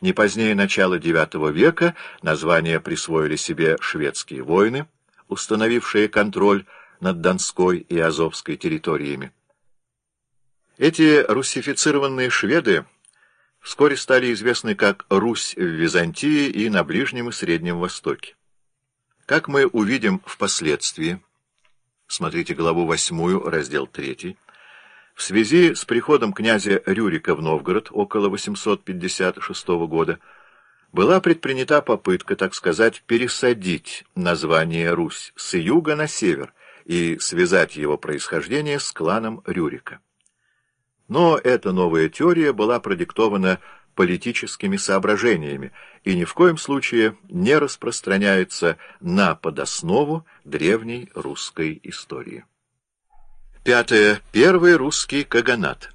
Не позднее начала IX века название присвоили себе шведские воины, установившие контроль над Донской и Азовской территориями. Эти руссифицированные шведы вскоре стали известны как Русь в Византии и на Ближнем и Среднем Востоке. Как мы увидим впоследствии, смотрите главу 8, раздел 3, в связи с приходом князя Рюрика в Новгород около 856 года была предпринята попытка, так сказать, пересадить название Русь с юга на север и связать его происхождение с кланом Рюрика. Но эта новая теория была продиктована политическими соображениями и ни в коем случае не распространяется на подоснову древней русской истории. Пятое. Первый русский каганат.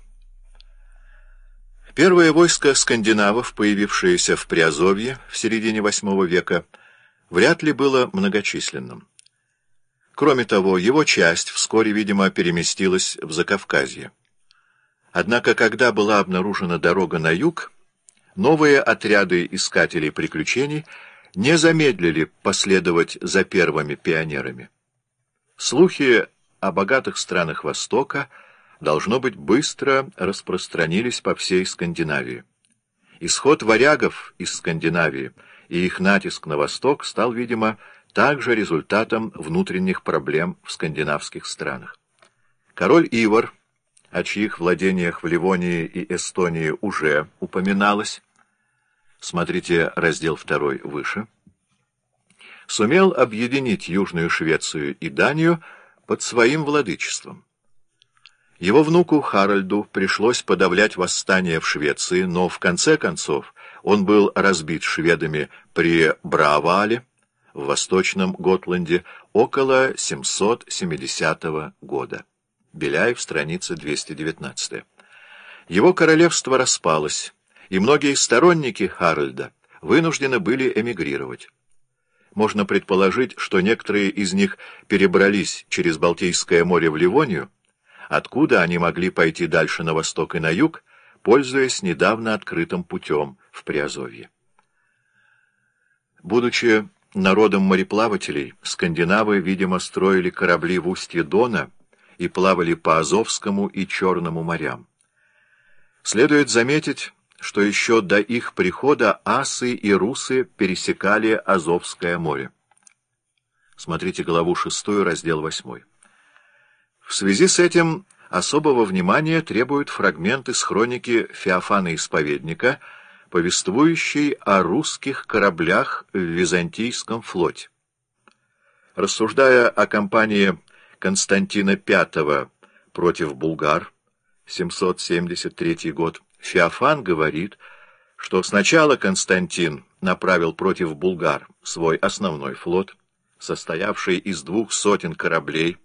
Первое войско скандинавов, появившееся в Приазовье в середине VIII века, вряд ли было многочисленным. Кроме того, его часть вскоре, видимо, переместилась в Закавказье. Однако, когда была обнаружена дорога на юг, новые отряды искателей приключений не замедлили последовать за первыми пионерами. Слухи о богатых странах Востока, должно быть, быстро распространились по всей Скандинавии. Исход варягов из Скандинавии и их натиск на восток стал, видимо, также результатом внутренних проблем в скандинавских странах. Король Ивар, о чьих владениях в Ливонии и Эстонии уже упоминалось, смотрите раздел 2 выше, сумел объединить Южную Швецию и Данию под своим владычеством. Его внуку Харальду пришлось подавлять восстание в Швеции, но в конце концов он был разбит шведами при Браавале в Восточном Готланде около 770 года. Беляев, страница 219. Его королевство распалось, и многие сторонники Харальда вынуждены были эмигрировать. Можно предположить, что некоторые из них перебрались через Балтийское море в Ливонию, откуда они могли пойти дальше на восток и на юг, пользуясь недавно открытым путем в Приазовье. Будучи народом мореплавателей, скандинавы, видимо, строили корабли в устье Дона и плавали по Азовскому и Черному морям. Следует заметить, что еще до их прихода асы и русы пересекали Азовское море. Смотрите главу 6, раздел 8. В связи с этим особого внимания требуют фрагменты с хроники Феофана Исповедника, повествующей о русских кораблях в Византийском флоте. Рассуждая о кампании Константина V против булгар, 773 год, Феофан говорит, что сначала Константин направил против булгар свой основной флот, состоявший из 200 кораблей,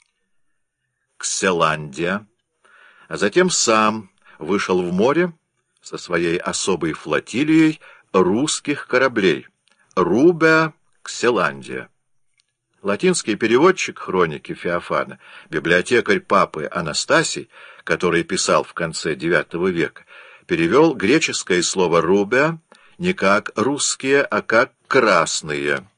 Кселандия, а затем сам вышел в море со своей особой флотилией русских кораблей Рубеа Кселандия. Латинский переводчик хроники Феофана, библиотекарь папы Анастасий, который писал в конце IX века, перевел греческое слово «рубеа» не как «русские», а как «красные».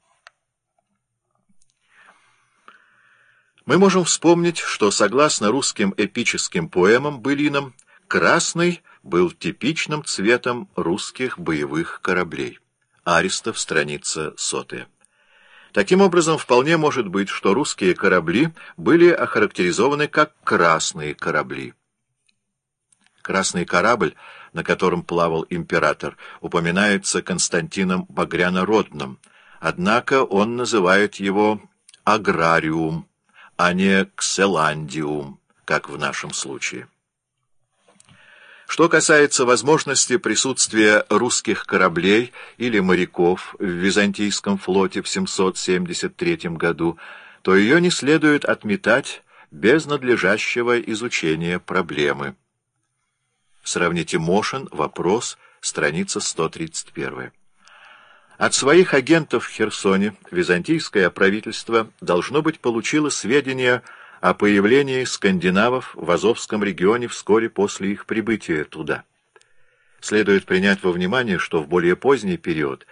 Мы можем вспомнить, что, согласно русским эпическим поэмам-былинам, красный был типичным цветом русских боевых кораблей. Аристов, страница 100. Таким образом, вполне может быть, что русские корабли были охарактеризованы как красные корабли. Красный корабль, на котором плавал император, упоминается Константином Багряно-Родным, однако он называет его аграриум, а не кселандиум, как в нашем случае. Что касается возможности присутствия русских кораблей или моряков в Византийском флоте в 773 году, то ее не следует отметать без надлежащего изучения проблемы. Сравните Мошин, вопрос, страница 131. От своих агентов в Херсоне византийское правительство, должно быть, получило сведения о появлении скандинавов в Азовском регионе вскоре после их прибытия туда. Следует принять во внимание, что в более поздний период